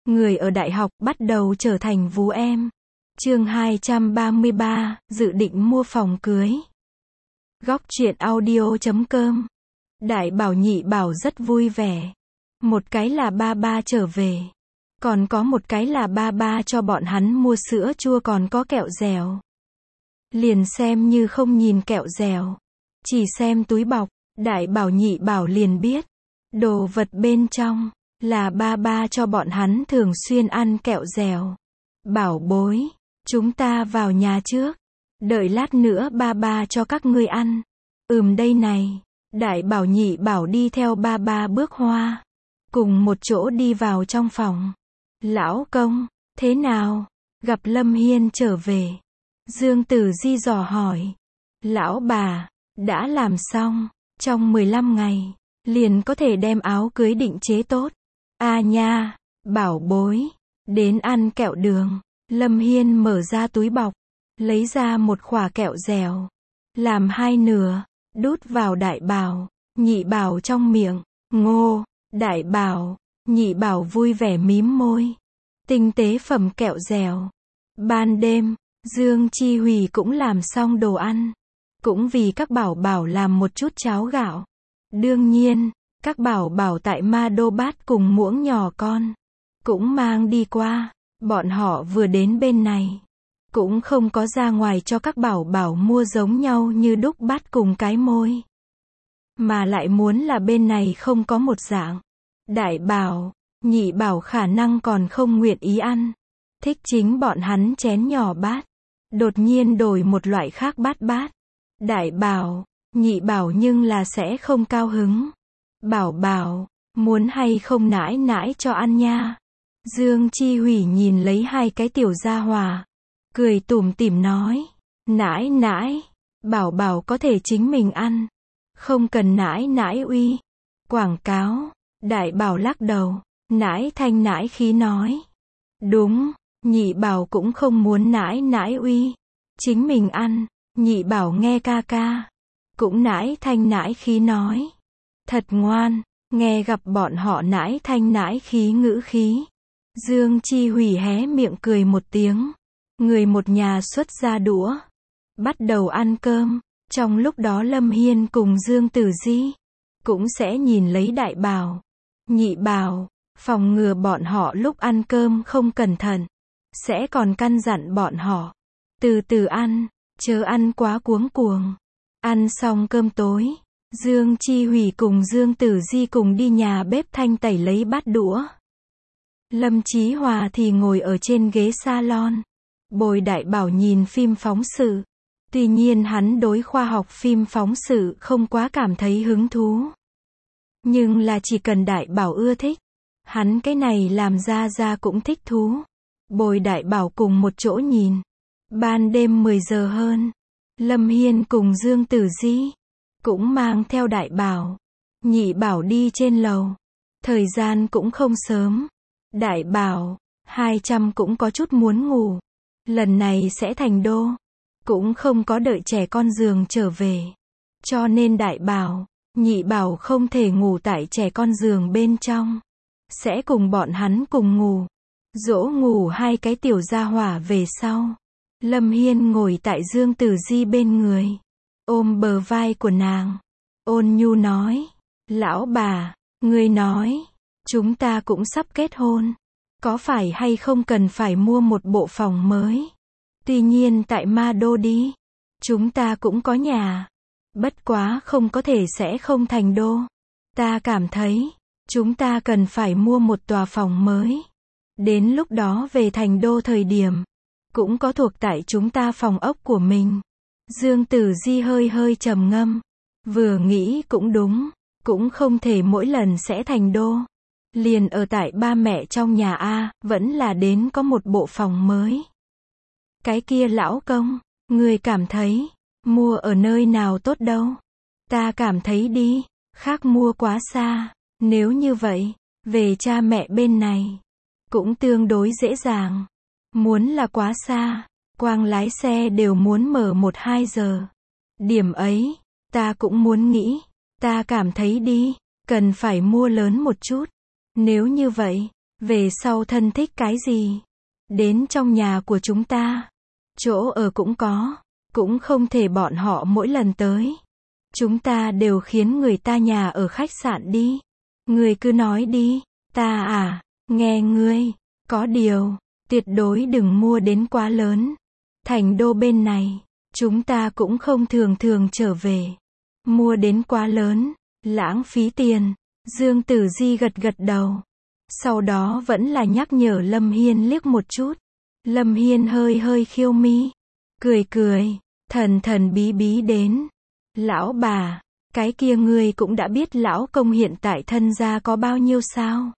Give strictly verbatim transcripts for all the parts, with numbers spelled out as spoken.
người ở đại học bắt đầu trở thành vú em. Chương hai trăm ba mươi ba, dự định mua phòng cưới. Góc truyện audio chấm com. Đại bảo nhị bảo rất vui vẻ. Một cái là ba ba trở về. Còn có một cái là ba ba cho bọn hắn mua sữa chua còn có kẹo dẻo. Liền xem như không nhìn kẹo dẻo. Chỉ xem túi bọc, đại bảo nhị bảo liền biết. Đồ vật bên trong, là ba ba cho bọn hắn thường xuyên ăn kẹo dẻo. Bảo bối, chúng ta vào nhà trước. Đợi lát nữa ba ba cho các ngươi ăn. Ừm đây này. Đại bảo nhị bảo đi theo ba ba bước hoa. Cùng một chỗ đi vào trong phòng. Lão công, thế nào? Gặp Lâm Hiên trở về. Dương Tử Di dò hỏi. Lão bà, đã làm xong. Trong mười lăm ngày, liền có thể đem áo cưới định chế tốt. À nha, bảo bối, đến ăn kẹo đường. Lâm Hiên mở ra túi bọc, lấy ra một khỏa kẹo dẻo, làm hai nửa, đút vào đại bảo, nhị bảo trong miệng. Ngô, đại bảo, nhị bảo vui vẻ mím môi. Tinh tế phẩm kẹo dẻo. Ban đêm, Dương Chi Hủy cũng làm xong đồ ăn. Cũng vì các bảo bảo làm một chút cháo gạo. Đương nhiên, các bảo bảo tại Ma Đô bát cùng muỗng nhỏ con cũng mang đi qua. Bọn họ vừa đến bên này, cũng không có ra ngoài cho các bảo bảo mua giống nhau như đúc bát cùng cái môi. Mà lại muốn là bên này không có một dạng. Đại bảo, nhị bảo khả năng còn không nguyện ý ăn. Thích chính bọn hắn chén nhỏ bát. Đột nhiên đổi một loại khác bát bát. Đại bảo, nhị bảo nhưng là sẽ không cao hứng. Bảo bảo, muốn hay không nãi nãi cho ăn nha. Dương Chi Hủy nhìn lấy hai cái tiểu gia hòa, cười tủm tỉm nói. Nãi nãi, bảo bảo có thể chính mình ăn. Không cần nãi nãi uy. Quảng cáo, đại bảo lắc đầu, nãi thanh nãi khí nói. Đúng, nhị bảo cũng không muốn nãi nãi uy. Chính mình ăn, nhị bảo nghe ca ca. Cũng nãi thanh nãi khí nói. Thật ngoan, nghe gặp bọn họ nãi thanh nãi khí ngữ khí. Dương Chi Hủy hé miệng cười một tiếng. Người một nhà xuất ra đũa. Bắt đầu ăn cơm. Trong lúc đó Lâm Hiên cùng Dương Tử Di cũng sẽ nhìn lấy đại bảo, nhị bảo, phòng ngừa bọn họ lúc ăn cơm không cẩn thận. Sẽ còn căn dặn bọn họ. Từ từ ăn, chớ ăn quá cuống cuồng. Ăn xong cơm tối, Dương Chi Hủy cùng Dương Tử Di cùng đi nhà bếp thanh tẩy lấy bát đũa. Lâm Chí Hòa thì ngồi ở trên ghế salon, bồi đại bảo nhìn phim phóng sự. Tuy nhiên hắn đối khoa học phim phóng sự không quá cảm thấy hứng thú. Nhưng là chỉ cần đại bảo ưa thích, hắn cái này làm ra ra cũng thích thú. Bồi đại bảo cùng một chỗ nhìn. Ban đêm mười giờ hơn, Lâm Hiên cùng Dương Tử Di cũng mang theo đại bảo, nhị bảo đi trên lầu. Thời gian cũng không sớm. Đại bảo, hai trăm cũng có chút muốn ngủ. Lần này sẽ thành đô. Cũng không có đợi trẻ con giường trở về. Cho nên đại bảo, nhị bảo không thể ngủ tại trẻ con giường bên trong. Sẽ cùng bọn hắn cùng ngủ. Dỗ ngủ hai cái tiểu gia hỏa về sau. Lâm Hiên ngồi tại Dương Tử Di bên người. Ôm bờ vai của nàng. Ôn nhu nói. Lão bà, ngươi nói. Chúng ta cũng sắp kết hôn. Có phải hay không cần phải mua một bộ phòng mới? Tuy nhiên tại Ma Đô đi. Chúng ta cũng có nhà. Bất quá không có thể sẽ không thành đô. Ta cảm thấy, chúng ta cần phải mua một tòa phòng mới. Đến lúc đó về thành đô thời điểm, cũng có thuộc tại chúng ta phòng ốc của mình. Dương Tử Di hơi hơi trầm ngâm. Vừa nghĩ cũng đúng. Cũng không thể mỗi lần sẽ thành đô. Liền ở tại ba mẹ trong nhà A, vẫn là đến có một bộ phòng mới. Cái kia lão công, người cảm thấy, mua ở nơi nào tốt đâu? Ta cảm thấy đi, khác mua quá xa. Nếu như vậy, về cha mẹ bên này, cũng tương đối dễ dàng. Muốn là quá xa, quang lái xe đều muốn mở một hai giờ. Điểm ấy, ta cũng muốn nghĩ. Ta cảm thấy đi, cần phải mua lớn một chút. Nếu như vậy, Về sau thân thích cái gì? Đến trong nhà của chúng ta. Chỗ ở cũng có. Cũng không thể bọn họ mỗi lần tới. Chúng ta đều khiến người ta nhà ở khách sạn đi. Ngươi cứ nói đi. Ta à, nghe ngươi. Có điều, tuyệt đối đừng mua đến quá lớn. Thành đô bên này, chúng ta cũng không thường thường trở về. Mua đến quá lớn, lãng phí tiền. Dương Tử Di gật gật đầu. Sau đó vẫn là nhắc nhở Lâm Hiên liếc một chút. Lâm Hiên hơi hơi khiêu mi. Cười cười, thần thần bí bí đến. Lão bà, cái kia ngươi cũng đã biết lão công hiện tại thân gia có bao nhiêu sao?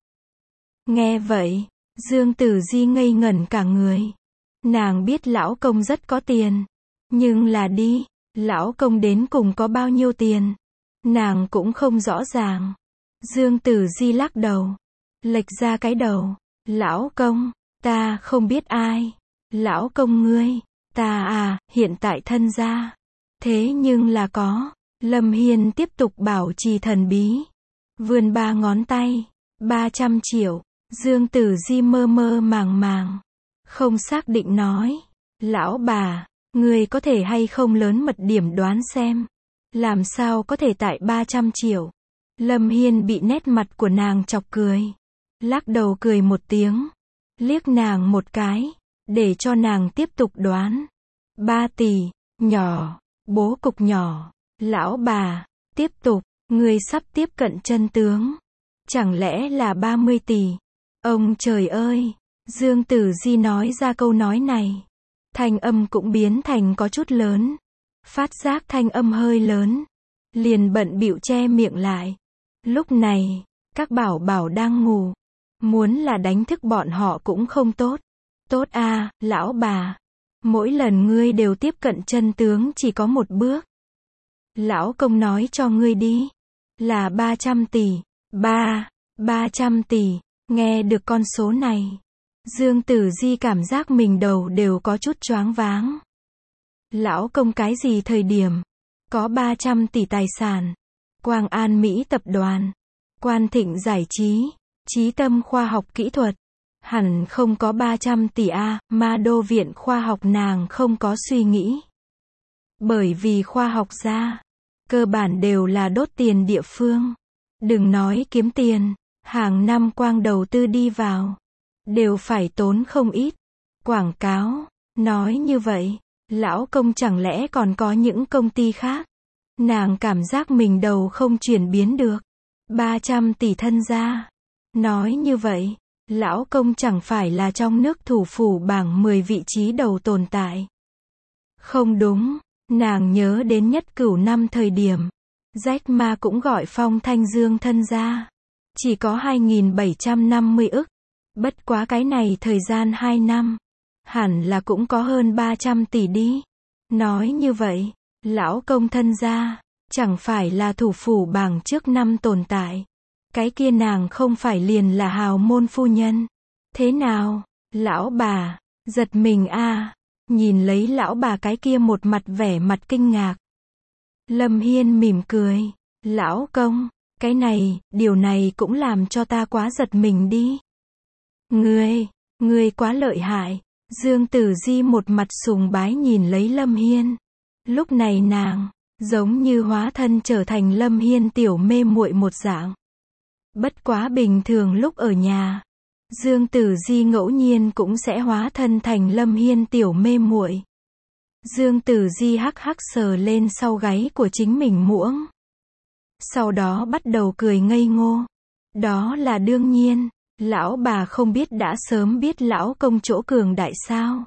Nghe vậy, Dương Tử Di ngây ngẩn cả người. Nàng biết lão công rất có tiền. Nhưng là đi, lão công đến cùng có bao nhiêu tiền? Nàng cũng không rõ ràng. Dương Tử Di lắc đầu. Lệch ra cái đầu. Lão công, ta không biết ai. Lão công ngươi, ta à, hiện tại thân gia. Thế nhưng là có. Lâm Hiên tiếp tục bảo trì thần bí. Vươn ba ngón tay. ba trăm triệu. Dương Tử Di mơ mơ màng màng. Không xác định nói. Lão bà, ngươi có thể hay không lớn mật điểm đoán xem. Làm sao có thể tại ba trăm triệu. Lâm Hiên bị nét mặt của nàng chọc cười. Lắc đầu cười một tiếng. Liếc nàng một cái. Để cho nàng tiếp tục đoán. ba tỷ, nhỏ, bố cục nhỏ. Lão bà, tiếp tục, ngươi sắp tiếp cận chân tướng. Chẳng lẽ là ba mươi tỷ? Ông trời ơi! Dương Tử Di nói ra câu nói này. Thanh âm cũng biến thành có chút lớn. Phát giác thanh âm hơi lớn. Liền bận bịu che miệng lại. Lúc này, các bảo bảo đang ngủ. Muốn là đánh thức bọn họ cũng không tốt. Tốt a, lão bà. Mỗi lần ngươi đều tiếp cận chân tướng chỉ có một bước. Lão công nói cho ngươi đi. Là ba trăm tỷ. Ba, ba trăm tỷ. Nghe được con số này. Dương Tử Di cảm giác mình đầu đều có chút choáng váng. Lão công cái gì thời điểm? Có ba trăm tỷ tài sản. Quang An Mỹ tập đoàn. Quan Thịnh giải trí. Chí Tâm khoa học kỹ thuật. Hẳn không có ba trăm tỷ a, Ma Đô viện khoa học nàng không có suy nghĩ. Bởi vì khoa học gia, cơ bản đều là đốt tiền địa phương. Đừng nói kiếm tiền, hàng năm quang đầu tư đi vào, đều phải tốn không ít. Quảng cáo, nói như vậy, lão công chẳng lẽ còn có những công ty khác? Nàng cảm giác mình đầu không chuyển biến được. ba trăm tỷ thân gia. Nói như vậy, lão công chẳng phải là trong nước thủ phủ bảng mười vị trí đầu tồn tại. Không đúng, nàng nhớ đến Nhất Cửu năm thời điểm. Jack Ma cũng gọi Phong Thanh Dương thân gia. Chỉ có hai nghìn bảy trăm năm mươi ức. Bất quá cái này thời gian hai năm. Hẳn là cũng có hơn ba trăm tỷ đi. Nói như vậy, lão công thân gia, chẳng phải là thủ phủ bảng trước năm tồn tại. Cái kia nàng không phải liền là hào môn phu nhân. Thế nào, lão bà, giật mình a, nhìn lấy lão bà cái kia một mặt vẻ mặt kinh ngạc. Lâm Hiên mỉm cười, lão công, cái này, điều này cũng làm cho ta quá giật mình đi. Ngươi, ngươi quá lợi hại. Dương Tử Di một mặt sùng bái nhìn lấy Lâm Hiên. Lúc này nàng, giống như hóa thân trở thành Lâm Hiên tiểu mê muội một dạng. Bất quá bình thường lúc ở nhà, Dương Tử Di ngẫu nhiên cũng sẽ hóa thân thành Lâm Hiên tiểu mê muội. Dương Tử Di hắc hắc sờ lên sau gáy của chính mình muỗng. Sau đó bắt đầu cười ngây ngô. Đó là đương nhiên, lão bà không biết đã sớm biết lão công chỗ cường đại sao.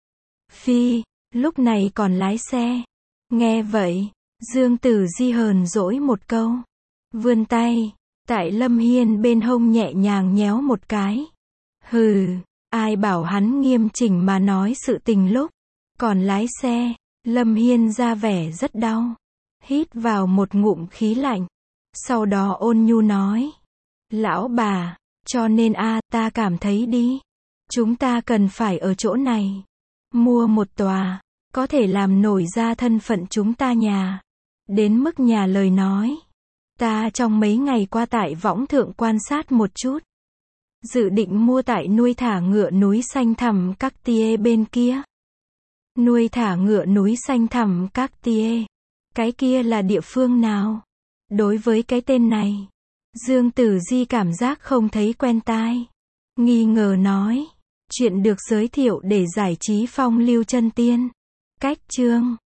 Phi, lúc này còn lái xe. Nghe vậy, Dương Tử Di hờn dỗi một câu. Vươn tay, tại Lâm Hiên bên hông nhẹ nhàng nhéo một cái. Hừ, ai bảo hắn nghiêm chỉnh mà nói sự tình lúc còn lái xe. Lâm Hiên ra vẻ rất đau. Hít vào một ngụm khí lạnh. Sau đó ôn nhu nói. Lão bà, cho nên a ta cảm thấy đi. Chúng ta cần phải ở chỗ này. Mua một tòa, có thể làm nổi ra thân phận chúng ta nhà. Đến mức nhà lời nói. Ta trong mấy ngày qua tại võng thượng quan sát một chút. Dự định mua tại nuôi thả ngựa núi xanh thẳm các tia bên kia. Nuôi thả ngựa núi xanh thẳm các tia. Cái kia là địa phương nào? Đối với cái tên này, Dương Tử Di cảm giác không thấy quen tai. Nghi ngờ nói. Chuyện được giới thiệu để giải trí phong lưu chân tiên. Cách chương